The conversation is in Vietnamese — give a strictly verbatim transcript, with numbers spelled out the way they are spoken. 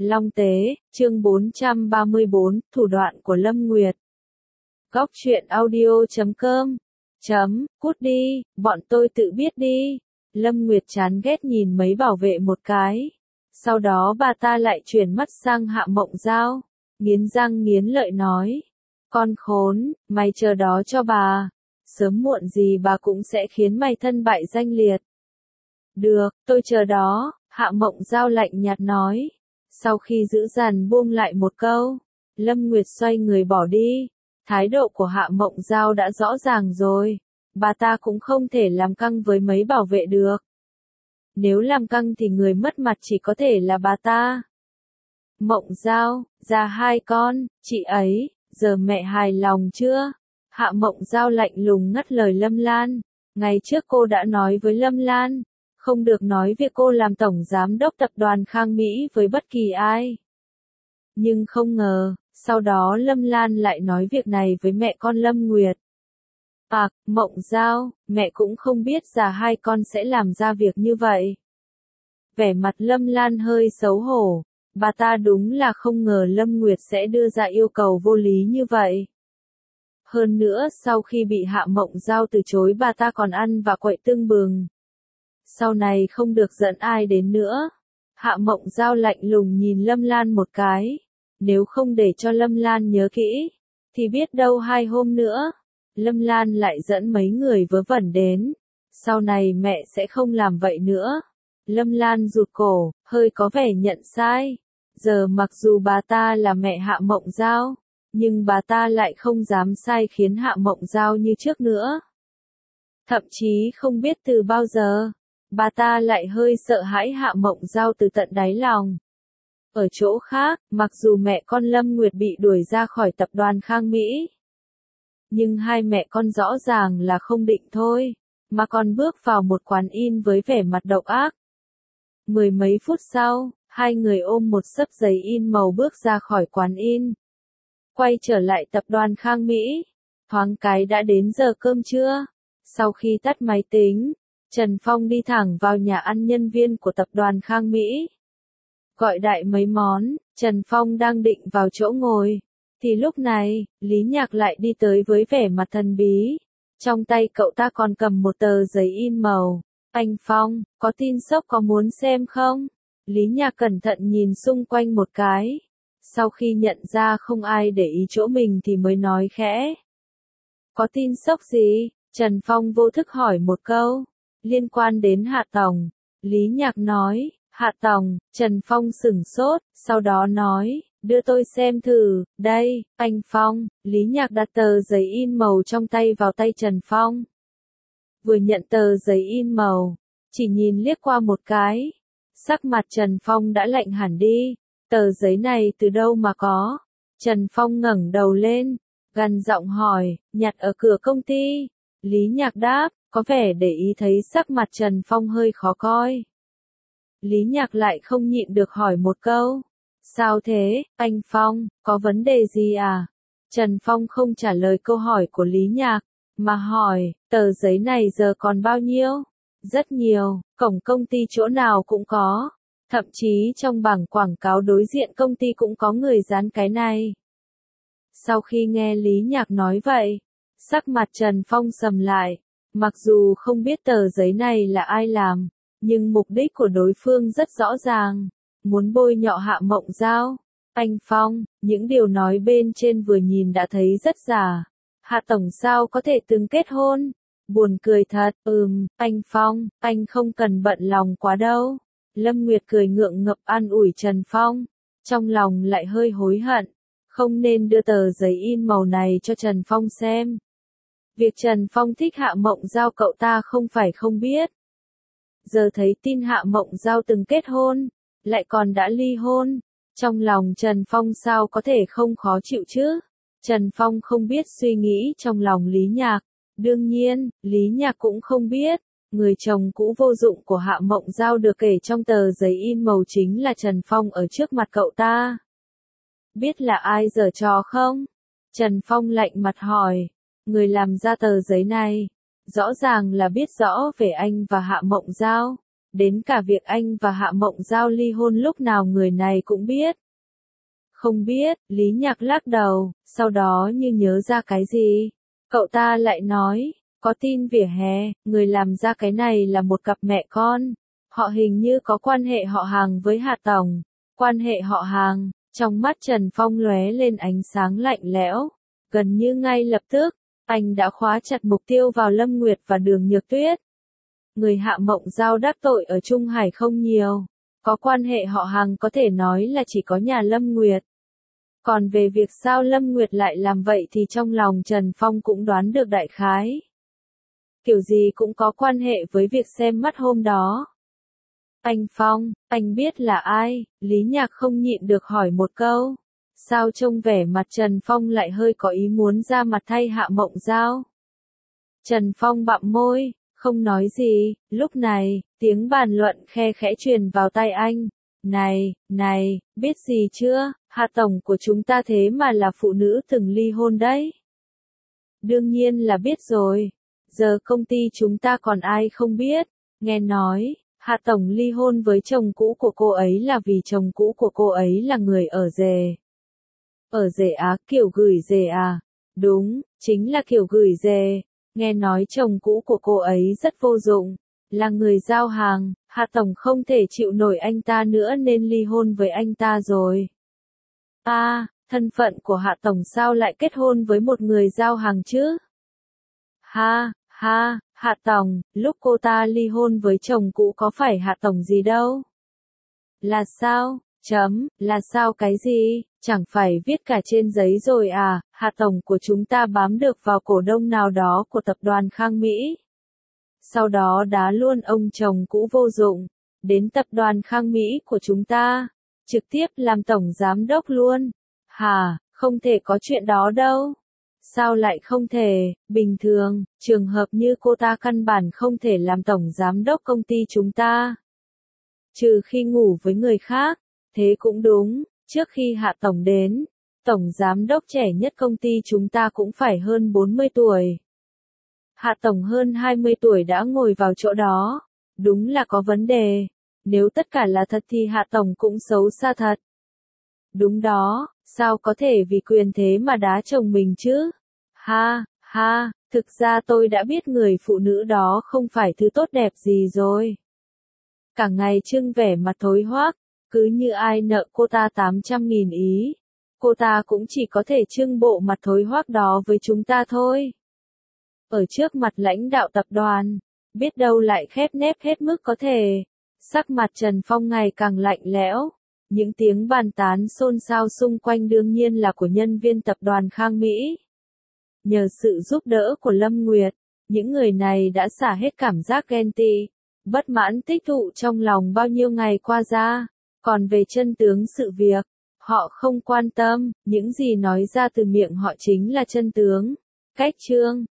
Long Tế, chương bốn trăm ba mươi bốn, thủ đoạn của Lâm Nguyệt. Góc truyện audio chấm com. Chấm, cút đi, bọn tôi tự biết đi. Lâm Nguyệt chán ghét nhìn mấy bảo vệ một cái. Sau đó bà ta lại chuyển mắt sang Hạ Mộng Giao. Nghiến răng nghiến lợi nói. Con khốn, mày chờ đó cho bà. Sớm muộn gì bà cũng sẽ khiến mày thân bại danh liệt. Được, tôi chờ đó, Hạ Mộng Giao lạnh nhạt nói. Sau khi giữ dằn buông lại một câu, Lâm Nguyệt xoay người bỏ đi. Thái độ của Hạ Mộng Giao đã rõ ràng rồi. Bà ta cũng không thể làm căng với mấy bảo vệ được. Nếu làm căng thì người mất mặt chỉ có thể là bà ta. Mộng Giao, ra hai con, chị ấy, giờ mẹ hài lòng chưa? Hạ Mộng Giao lạnh lùng ngắt lời Lâm Lan. Ngày trước cô đã nói với Lâm Lan, không được nói việc cô làm tổng giám đốc tập đoàn Khang Mỹ với bất kỳ ai. Nhưng không ngờ, sau đó Lâm Lan lại nói việc này với mẹ con Lâm Nguyệt. À, Mộng Giao, mẹ cũng không biết già hai con sẽ làm ra việc như vậy. Vẻ mặt Lâm Lan hơi xấu hổ, bà ta đúng là không ngờ Lâm Nguyệt sẽ đưa ra yêu cầu vô lý như vậy. Hơn nữa sau khi bị Hạ Mộng Giao từ chối bà ta còn ăn và quậy tưng bừng. Sau này không được giận ai đến nữa. Hạ Mộng Giao lạnh lùng nhìn Lâm Lan một cái. Nếu không để cho Lâm Lan nhớ kỹ, thì biết đâu hai hôm nữa, Lâm Lan lại dẫn mấy người vớ vẩn đến. Sau này mẹ sẽ không làm vậy nữa. Lâm Lan rụt cổ, hơi có vẻ nhận sai. Giờ mặc dù bà ta là mẹ Hạ Mộng Giao, nhưng bà ta lại không dám sai khiến Hạ Mộng Giao như trước nữa. Thậm chí không biết từ bao giờ, bà ta lại hơi sợ hãi Hạ Mộng Giao từ tận đáy lòng. Ở chỗ khác, mặc dù mẹ con Lâm Nguyệt bị đuổi ra khỏi tập đoàn Khang Mỹ, nhưng hai mẹ con rõ ràng là không định thôi, mà còn bước vào một quán in với vẻ mặt độc ác. Mười mấy phút sau, hai người ôm một xấp giấy in màu bước ra khỏi quán in. Quay trở lại tập đoàn Khang Mỹ, thoáng cái đã đến giờ cơm trưa. Sau khi tắt máy tính, Trần Phong đi thẳng vào nhà ăn nhân viên của tập đoàn Khang Mỹ. Gọi đại mấy món, Trần Phong đang định vào chỗ ngồi. Thì lúc này, Lý Nhạc lại đi tới với vẻ mặt thần bí. Trong tay cậu ta còn cầm một tờ giấy in màu. Anh Phong, có tin sốc có muốn xem không? Lý Nhạc cẩn thận nhìn xung quanh một cái. Sau khi nhận ra không ai để ý chỗ mình thì mới nói khẽ. Có tin sốc gì? Trần Phong vô thức hỏi một câu. Liên quan đến Hạ Tổng. Lý Nhạc nói. Hạ Tổng. Trần Phong sửng sốt, sau đó nói. Đưa tôi xem thử. Đây, anh Phong. Lý Nhạc đặt tờ giấy in màu trong tay vào tay Trần Phong. Vừa nhận tờ giấy in màu, chỉ nhìn liếc qua một cái. Sắc mặt Trần Phong đã lạnh hẳn đi. Tờ giấy này từ đâu mà có? Trần Phong ngẩng đầu lên, gằn giọng hỏi, nhặt ở cửa công ty. Lý Nhạc đáp, có vẻ để ý thấy sắc mặt Trần Phong hơi khó coi. Lý Nhạc lại không nhịn được hỏi một câu. Sao thế, anh Phong, có vấn đề gì à? Trần Phong không trả lời câu hỏi của Lý Nhạc, mà hỏi, tờ giấy này giờ còn bao nhiêu? Rất nhiều, cổng công ty chỗ nào cũng có. Thậm chí trong bảng quảng cáo đối diện công ty cũng có người dán cái này. Sau khi nghe Lý Nhạc nói vậy, sắc mặt Trần Phong sầm lại. Mặc dù không biết tờ giấy này là ai làm, nhưng mục đích của đối phương rất rõ ràng. Muốn bôi nhọ Hạ Mộng Giao. Anh Phong, những điều nói bên trên vừa nhìn đã thấy rất giả. Hạ Tổng sao có thể từng kết hôn? Buồn cười thật, ừm, anh Phong, anh không cần bận lòng quá đâu. Lâm Nguyệt cười ngượng ngập an ủi Trần Phong, trong lòng lại hơi hối hận, không nên đưa tờ giấy in màu này cho Trần Phong xem. Việc Trần Phong thích Hạ Mộng Giao cậu ta không phải không biết. Giờ thấy tin Hạ Mộng Giao từng kết hôn, lại còn đã ly hôn, trong lòng Trần Phong sao có thể không khó chịu chứ? Trần Phong không biết suy nghĩ trong lòng Lý Nhạc, đương nhiên, Lý Nhạc cũng không biết. Người chồng cũ vô dụng của Hạ Mộng Giao được kể trong tờ giấy in màu chính là Trần Phong ở trước mặt cậu ta. Biết là ai giở trò không? Trần Phong lạnh mặt hỏi. Người làm ra tờ giấy này, rõ ràng là biết rõ về anh và Hạ Mộng Giao. Đến cả việc anh và Hạ Mộng Giao ly hôn lúc nào người này cũng biết. Không biết, Lý Nhạc lắc đầu, sau đó như nhớ ra cái gì. Cậu ta lại nói, có tin vỉa hè, người làm ra cái này là một cặp mẹ con. Họ hình như có quan hệ họ hàng với Hạ Tổng. Quan hệ họ hàng, trong mắt Trần Phong lóe lên ánh sáng lạnh lẽo. Gần như ngay lập tức, anh đã khóa chặt mục tiêu vào Lâm Nguyệt và Đường Nhược Tuyết. Người Hạ Mộng Giao đắc tội ở Trung Hải không nhiều. Có quan hệ họ hàng có thể nói là chỉ có nhà Lâm Nguyệt. Còn về việc sao Lâm Nguyệt lại làm vậy thì trong lòng Trần Phong cũng đoán được đại khái. Kiểu gì cũng có quan hệ với việc xem mắt hôm đó. Anh Phong, anh biết là ai? Lý Nhạc không nhịn được hỏi một câu. Sao trông vẻ mặt Trần Phong lại hơi có ý muốn ra mặt thay Hạ Mộng Giao? Trần Phong bặm môi, không nói gì. Lúc này, tiếng bàn luận khe khẽ truyền vào tai anh. Này, này, biết gì chưa? Hạ Tổng của chúng ta thế mà là phụ nữ từng ly hôn đấy. Đương nhiên là biết rồi. Giờ công ty chúng ta còn ai không biết. Nghe nói, Hạ Tổng ly hôn với chồng cũ của cô ấy là vì chồng cũ của cô ấy là người ở rể. Ở rể á, kiểu gửi rể à? Đúng, chính là kiểu gửi rể. Nghe nói chồng cũ của cô ấy rất vô dụng, là người giao hàng, Hạ Tổng không thể chịu nổi anh ta nữa nên ly hôn với anh ta rồi. À, thân phận của Hạ Tổng sao lại kết hôn với một người giao hàng chứ? Ha, ha, Hạ Tổng, lúc cô ta ly hôn với chồng cũ có phải Hạ Tổng gì đâu? Là sao? Chấm, là sao cái gì? Chẳng phải viết cả trên giấy rồi à? Hạ Tổng của chúng ta bám được vào cổ đông nào đó của tập đoàn Khang Mỹ. Sau đó đá luôn ông chồng cũ vô dụng, đến tập đoàn Khang Mỹ của chúng ta, trực tiếp làm tổng giám đốc luôn. Hả, không thể có chuyện đó đâu. Sao lại không thể? Bình thường, trường hợp như cô ta căn bản không thể làm tổng giám đốc công ty chúng ta. Trừ khi ngủ với người khác. Thế cũng đúng, trước khi Hạ Tổng đến, tổng giám đốc trẻ nhất công ty chúng ta cũng phải hơn bốn mươi tuổi. Hạ Tổng hơn hai mươi tuổi đã ngồi vào chỗ đó. Đúng là có vấn đề. Nếu tất cả là thật thì Hạ Tổng cũng xấu xa thật. Đúng đó, sao có thể vì quyền thế mà đá chồng mình chứ? Ha, ha, thực ra tôi đã biết người phụ nữ đó không phải thứ tốt đẹp gì rồi. Cả ngày trưng vẻ mặt thối hoác, cứ như ai nợ cô ta tám trăm nghìn ý. Cô ta cũng chỉ có thể trưng bộ mặt thối hoác đó với chúng ta thôi. Ở trước mặt lãnh đạo tập đoàn, biết đâu lại khép nép hết mức có thể. Sắc mặt Trần Phong ngày càng lạnh lẽo. Những tiếng bàn tán xôn xao xung quanh đương nhiên là của nhân viên tập đoàn Khang Mỹ. Nhờ sự giúp đỡ của Lâm Nguyệt, những người này đã xả hết cảm giác ghen tị, bất mãn tích tụ trong lòng bao nhiêu ngày qua ra. Còn về chân tướng sự việc, họ không quan tâm, những gì nói ra từ miệng họ chính là chân tướng. Cách chương